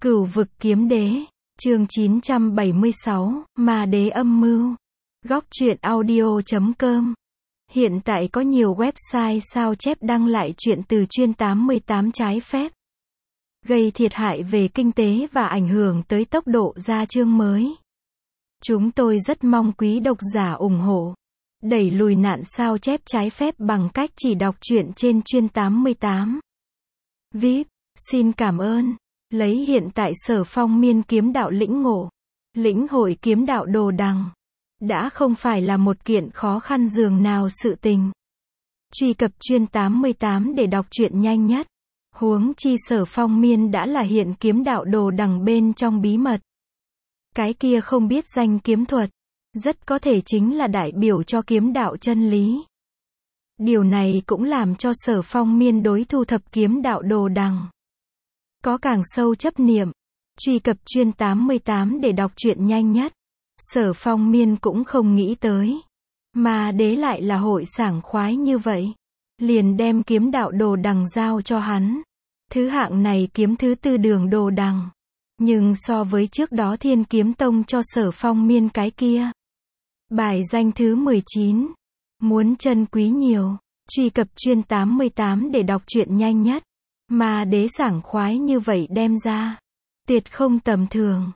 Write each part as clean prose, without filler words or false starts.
Cửu vực kiếm đế, chương 976, ma đế âm mưu. Góc truyện audio.com. Hiện tại có nhiều website sao chép đăng lại chuyện từ chuyên 88 trái phép, gây thiệt hại về kinh tế và ảnh hưởng tới tốc độ ra chương mới. Chúng tôi rất mong quý độc giả ủng hộ, đẩy lùi nạn sao chép trái phép bằng cách chỉ đọc truyện trên chuyên 88. VIP, xin cảm ơn. Lấy hiện tại Sở Phong Miên kiếm đạo lĩnh ngộ, lĩnh hội kiếm đạo Đồ Đằng, đã không phải là một kiện khó khăn dường nào sự tình. Truy cập chuyên 88 để đọc truyện nhanh nhất. Huống chi Sở Phong Miên đã là hiện kiếm đạo Đồ Đằng bên trong bí mật. Cái kia không biết danh kiếm thuật, rất có thể chính là đại biểu cho kiếm đạo chân lý. Điều này cũng làm cho Sở Phong Miên đối thu thập kiếm đạo Đồ Đằng có càng sâu chấp niệm. Truy cập chuyên 88 để đọc truyện nhanh nhất. Sở Phong Miên cũng không nghĩ tới, ma đế lại là hội sảng khoái như vậy, liền đem kiếm đạo Đồ Đằng giao cho hắn. Thứ hạng này kiếm thứ tư đường Đồ Đằng, nhưng so với trước đó Thiên Kiếm Tông cho Sở Phong Miên cái kia, bài danh thứ 19, muốn chân quý nhiều. Truy cập chuyên 88 để đọc truyện nhanh nhất. Ma đế sảng khoái như vậy đem ra, tuyệt không tầm thường.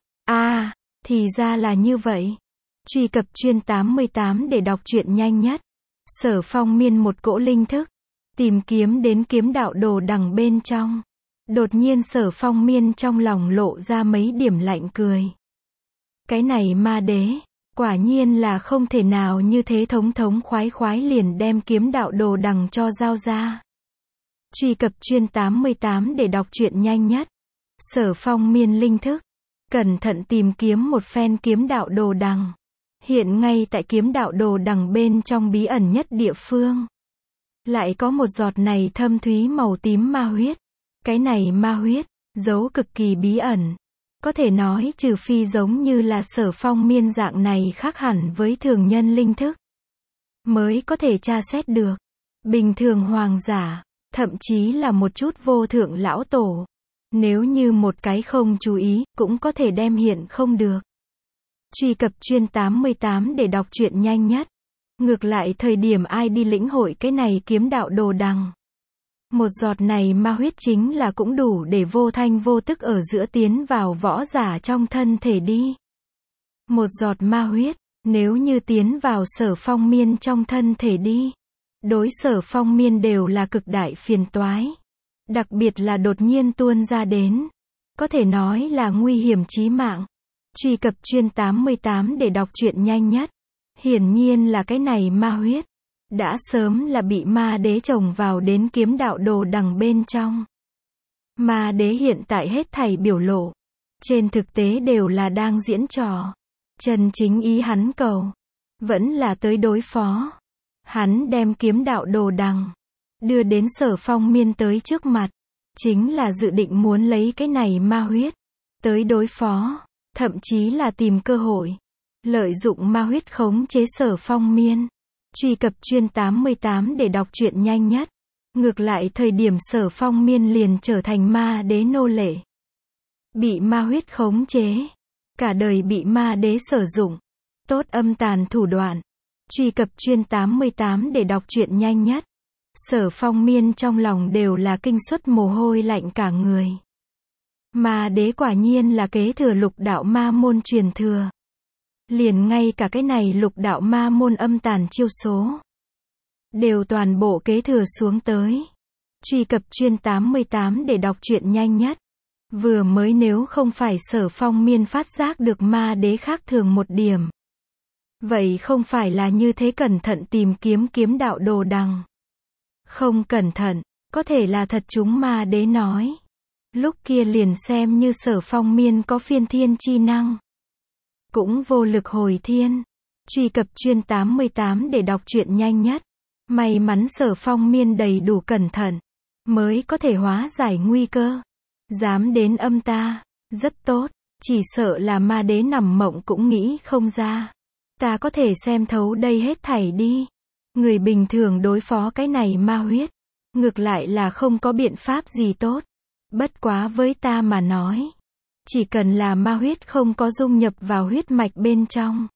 Thì ra là như vậy. Truy cập chuyên 88 để đọc truyện nhanh nhất. Sở Phong Miên một cỗ linh thức, tìm kiếm đến kiếm đạo Đồ Đằng bên trong. Đột nhiên Sở Phong Miên trong lòng lộ ra mấy điểm lạnh cười. Cái này ma đế, quả nhiên là không thể nào như thế thống thống khoái khoái liền đem kiếm đạo Đồ Đằng cho giao ra. Truy cập chuyên 88 để đọc truyện nhanh nhất. Sở Phong Miên linh thức, cẩn thận tìm kiếm một phen kiếm đạo Đồ Đằng. Hiện ngay tại kiếm đạo Đồ Đằng bên trong bí ẩn nhất địa phương, lại có một giọt này thâm thúy màu tím ma huyết. Cái này ma huyết, giấu cực kỳ bí ẩn. Có thể nói trừ phi giống như là Sở Phong Miên dạng này khác hẳn với thường nhân linh thức, mới có thể tra xét được. Bình thường hoàng giả, thậm chí là một chút vô thượng lão tổ, nếu như một cái không chú ý, cũng có thể đem hiện không được. Truy cập chuyên 88 để đọc truyện nhanh nhất. Ngược lại thời điểm ai đi lĩnh hội cái này kiếm đạo Đồ Đằng, một giọt này ma huyết chính là cũng đủ để vô thanh vô tức ở giữa tiến vào võ giả trong thân thể đi. Một giọt ma huyết, nếu như tiến vào Sở Phong Miên trong thân thể đi, đối Sở Phong Miên đều là cực đại phiền toái. Đặc biệt là đột nhiên tuôn ra đến, có thể nói là nguy hiểm chí mạng. Truy cập chuyên 88 để đọc truyện nhanh nhất. Hiển nhiên là cái này ma huyết đã sớm là bị ma đế trồng vào đến kiếm đạo Đồ Đằng bên trong. Ma đế hiện tại hết thảy biểu lộ, trên thực tế đều là đang diễn trò. Chân chính ý hắn cầu, vẫn là tới đối phó. Hắn đem kiếm đạo Đồ Đằng đưa đến Sở Phong Miên tới trước mặt, chính là dự định muốn lấy cái này ma huyết tới đối phó, thậm chí là tìm cơ hội lợi dụng ma huyết khống chế Sở Phong Miên. Truy cập chuyên 88 để đọc truyện nhanh nhất. Ngược lại thời điểm Sở Phong Miên liền trở thành ma đế nô lệ, bị ma huyết khống chế, cả đời bị ma đế sử dụng, tốt âm tàn thủ đoạn. Truy cập chuyên 88 để đọc truyện nhanh nhất. Sở Phong Miên trong lòng đều là kinh suất mồ hôi lạnh cả người. Ma đế quả nhiên là kế thừa lục đạo ma môn truyền thừa. Liền ngay cả cái này lục đạo ma môn âm tàn chiêu số, đều toàn bộ kế thừa xuống tới. Truy cập chuyên 88 để đọc truyện nhanh nhất. Vừa mới nếu không phải Sở Phong Miên phát giác được ma đế khác thường một điểm, vậy không phải là như thế cẩn thận tìm kiếm kiếm đạo Đồ Đằng. Không cẩn thận, có thể là thật chúng ma đế nói. Lúc kia liền xem như Sở Phong Miên có phiên thiên chi năng, cũng vô lực hồi thiên. Truy cập chuyên 88 để đọc truyện nhanh nhất. May mắn Sở Phong Miên đầy đủ cẩn thận, mới có thể hóa giải nguy cơ. Dám đến âm ta, rất tốt, chỉ sợ là ma đế nằm mộng cũng nghĩ không ra. Ta có thể xem thấu đây hết thảy đi. Người bình thường đối phó cái này ma huyết, ngược lại là không có biện pháp gì tốt. Bất quá với ta mà nói, Chỉ cần là ma huyết không có dung nhập vào huyết mạch bên trong.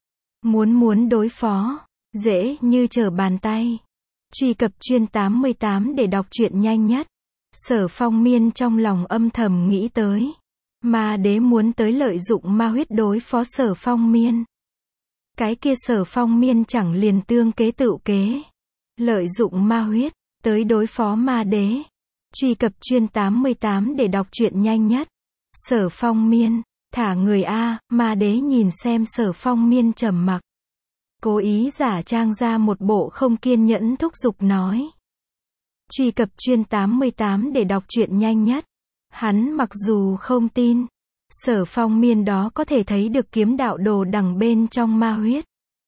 Muốn đối phó, dễ như trở bàn tay. Truy cập Chuyên 88 để đọc truyện nhanh nhất. Sở Phong Miên trong lòng âm thầm nghĩ tới. Ma đế muốn tới lợi dụng ma huyết đối phó Sở Phong Miên. Cái kia Sở Phong Miên chẳng liền tương kế tựu kế. Lợi dụng ma huyết, tới đối phó ma đế. Truy cập Chuyên 88 để đọc truyện nhanh nhất. Sở Phong Miên, thả người A, ma đế nhìn xem Sở Phong Miên trầm mặc. Cố ý giả trang ra một bộ không kiên nhẫn thúc giục nói. Truy cập Chuyên 88 để đọc truyện nhanh nhất. Hắn mặc dù không tin, Sở Phong Miên đó có thể thấy được kiếm đạo đồ đằng bên trong ma huyết.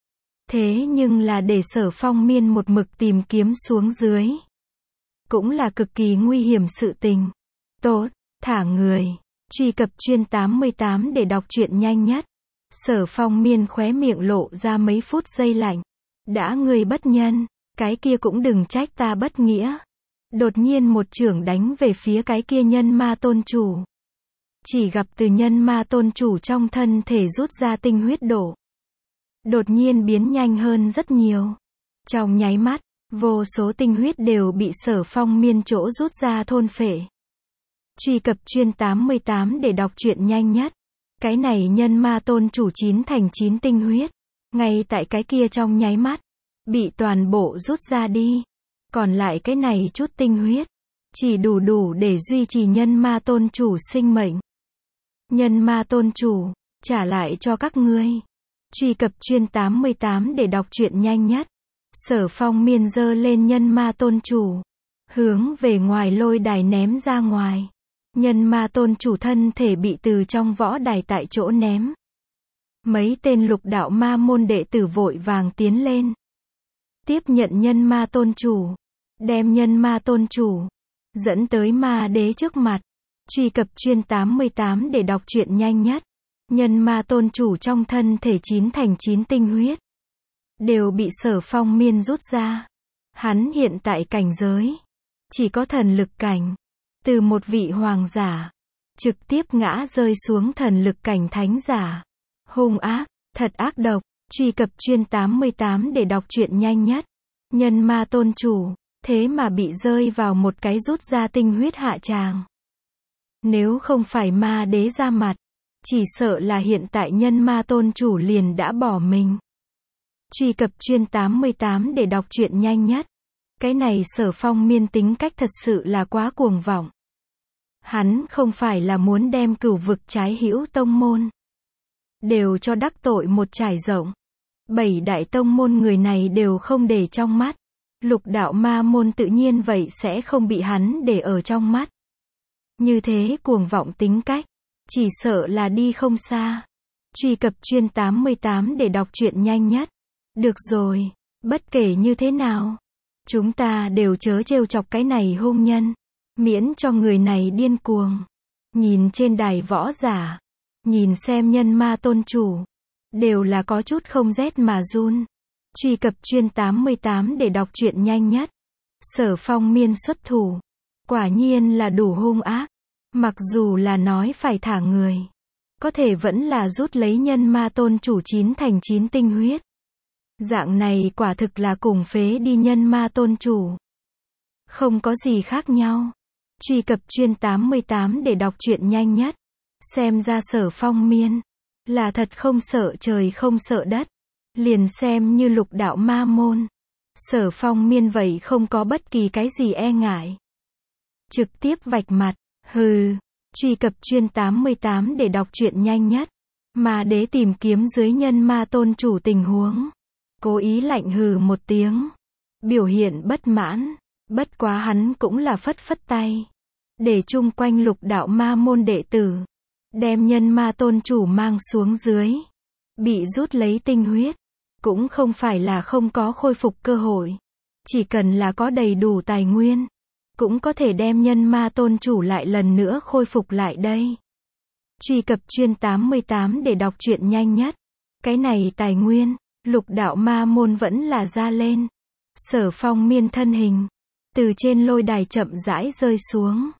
Thế nhưng là để Sở Phong Miên một mực tìm kiếm xuống dưới. Cũng là cực kỳ nguy hiểm sự tình. Tốt, thả người. Truy cập Chuyên 88 để đọc truyện nhanh nhất. Sở Phong Miên khóe miệng lộ ra mấy phút giây lạnh. Đã ngươi bất nhân, cái kia cũng đừng trách ta bất nghĩa. Đột nhiên một chưởng đánh về phía cái kia nhân ma tôn chủ. Chỉ gặp từ nhân ma tôn chủ trong thân thể rút ra tinh huyết đổ. Đột nhiên biến nhanh hơn rất nhiều. Trong nháy mắt, vô số tinh huyết đều bị Sở Phong Miên chỗ rút ra thôn phệ. Truy cập Chuyên 88 để đọc truyện nhanh nhất. Cái này nhân ma tôn chủ 9 thành 9 tinh huyết. Ngay tại cái kia trong nháy mắt. Bị toàn bộ rút ra đi. Còn lại cái này chút tinh huyết. Chỉ đủ để duy trì nhân ma tôn chủ sinh mệnh. Nhân ma tôn chủ, trả lại cho các ngươi. Truy cập Chuyên 88 để đọc truyện nhanh nhất. Sở Phong Miên giơ lên nhân ma tôn chủ. Hướng về ngoài lôi đài ném ra ngoài. Nhân ma tôn chủ thân thể bị từ trong võ đài tại chỗ ném. Mấy tên lục đạo ma môn đệ tử vội vàng tiến lên. Tiếp nhận nhân ma tôn chủ. Đem nhân ma tôn chủ dẫn tới ma đế trước mặt. Truy cập Chuyên 88 để đọc truyện nhanh nhất. Nhân ma tôn chủ trong thân thể 9 thành 9 tinh huyết. Đều bị Sở Phong Miên rút ra. Hắn hiện tại cảnh giới. Chỉ có thần lực cảnh. Từ một vị hoàng giả. Trực tiếp ngã rơi xuống thần lực cảnh thánh giả. Hung ác, thật ác độc. Truy cập Chuyên 88 để đọc truyện nhanh nhất. Nhân ma tôn chủ. Thế mà bị rơi vào một cái rút ra tinh huyết hạ tràng. Nếu không phải ma đế ra mặt. Chỉ sợ là hiện tại nhân ma tôn chủ liền đã bỏ mình. Truy cập Chuyên 88 để đọc truyện nhanh nhất. Cái này Sở Phong Miên tính cách thật sự là quá cuồng vọng. Hắn không phải là muốn đem cửu vực trái hữu tông môn. Đều cho đắc tội một trải rộng. 7 đại tông môn người này đều không để trong mắt. Lục đạo ma môn tự nhiên vậy sẽ không bị hắn để ở trong mắt. Như thế cuồng vọng tính cách. Chỉ sợ là đi không xa. Truy cập Chuyên 88 để đọc truyện nhanh nhất. Được rồi, bất kể như thế nào. Chúng ta đều chớ trêu chọc cái này hung nhân. Miễn cho người này điên cuồng. Nhìn trên đài võ giả. Nhìn xem nhân ma tôn chủ. Đều là có chút không rét mà run. Truy cập Chuyên 88 để đọc truyện nhanh nhất. Sở Phong Miên xuất thủ. Quả nhiên là đủ hung ác. Mặc dù là nói phải thả người. Có thể vẫn là rút lấy nhân ma tôn chủ 9 thành 9 tinh huyết. Dạng này quả thực là cùng phế đi nhân ma tôn chủ. Không có gì khác nhau. Truy cập Chuyên 88 để đọc truyện nhanh nhất. Xem ra Sở Phong Miên. Là thật không sợ trời không sợ đất. Liền xem như lục đạo ma môn. Sở Phong Miên vậy không có bất kỳ cái gì e ngại. Trực tiếp vạch mặt. Hừ. Truy cập Chuyên 88 để đọc truyện nhanh nhất. Ma đế tìm kiếm dưới nhân ma tôn chủ tình huống. Cố ý lạnh hừ một tiếng. Biểu hiện bất mãn. Bất quá hắn cũng là phất phất tay. Để chung quanh lục đạo ma môn đệ tử. Đem nhân ma tôn chủ mang xuống dưới. Bị rút lấy tinh huyết. Cũng không phải là không có khôi phục cơ hội. Chỉ cần là có đầy đủ tài nguyên. Cũng có thể đem nhân ma tôn chủ lại lần nữa khôi phục lại đây. Truy cập Chuyên 88 để đọc truyện nhanh nhất. Cái này tài nguyên. Lục đạo ma môn vẫn là ra lên. Sở Phong Miên thân hình. Từ trên lôi đài chậm rãi rơi xuống.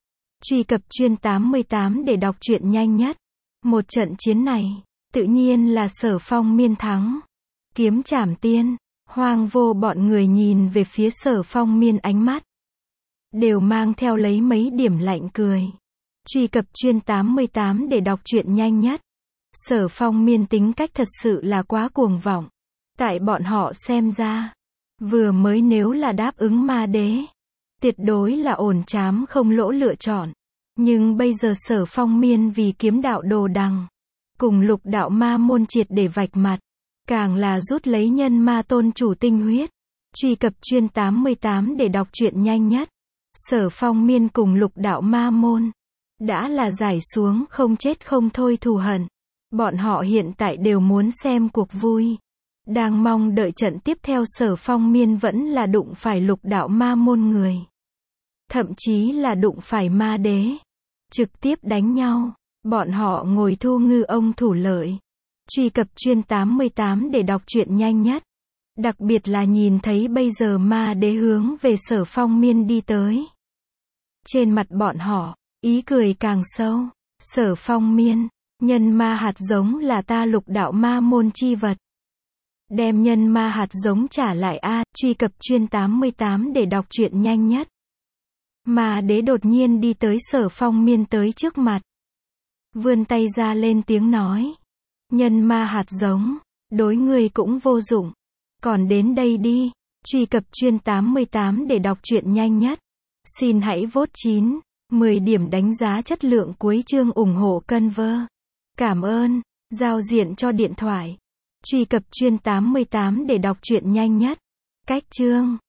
Truy cập chuyên 88 để đọc truyện nhanh nhất. Một trận chiến này, tự nhiên là Sở Phong Miên thắng. Kiếm Trảm Tiên, Hoang Vô bọn người nhìn về phía Sở Phong Miên, ánh mắt đều mang theo lấy mấy điểm lạnh cười. Truy cập chuyên 88 để đọc truyện nhanh nhất. Sở Phong Miên tính cách thật sự là quá cuồng vọng. Tại bọn họ xem ra, vừa mới nếu là đáp ứng ma đế, tuyệt đối là ổn chám không lỗ lựa chọn. Nhưng bây giờ Sở Phong Miên vì kiếm đạo đồ đằng, cùng Lục đạo ma môn triệt để vạch mặt, càng là rút lấy nhân ma tôn chủ tinh huyết. Truy cập chuyên 88 để đọc truyện nhanh nhất. Sở Phong Miên cùng Lục đạo ma môn đã là giải xuống không chết không thôi thù hận. Bọn họ hiện tại đều muốn xem cuộc vui, đang mong đợi trận tiếp theo Sở Phong Miên vẫn là đụng phải Lục đạo ma môn người, thậm chí là đụng phải ma đế, trực tiếp đánh nhau. Bọn họ ngồi thu ngư ông thủ lợi. Truy cập chuyên 88 để đọc truyện nhanh nhất. Đặc biệt là nhìn thấy bây giờ ma đế hướng về Sở Phong Miên đi tới. Trên mặt bọn họ, ý cười càng sâu. Sở Phong Miên, nhân ma hạt giống là ta Lục đạo ma môn chi vật. Đem nhân ma hạt giống trả lại a. Truy cập chuyên 88 để đọc truyện nhanh nhất. Ma đế đột nhiên đi tới Sở Phong Miên tới trước mặt, vươn tay ra lên tiếng nói. Nhân ma hạt giống, đối ngươi cũng vô dụng. Còn đến đây đi. Truy cập chuyên 88 để đọc truyện nhanh nhất. Xin hãy vote 9, 10 điểm đánh giá chất lượng cuối chương ủng hộ Conver. Cảm ơn. Giao diện cho điện thoại. Truy cập chuyên 88 để đọc truyện nhanh nhất. Cách chương.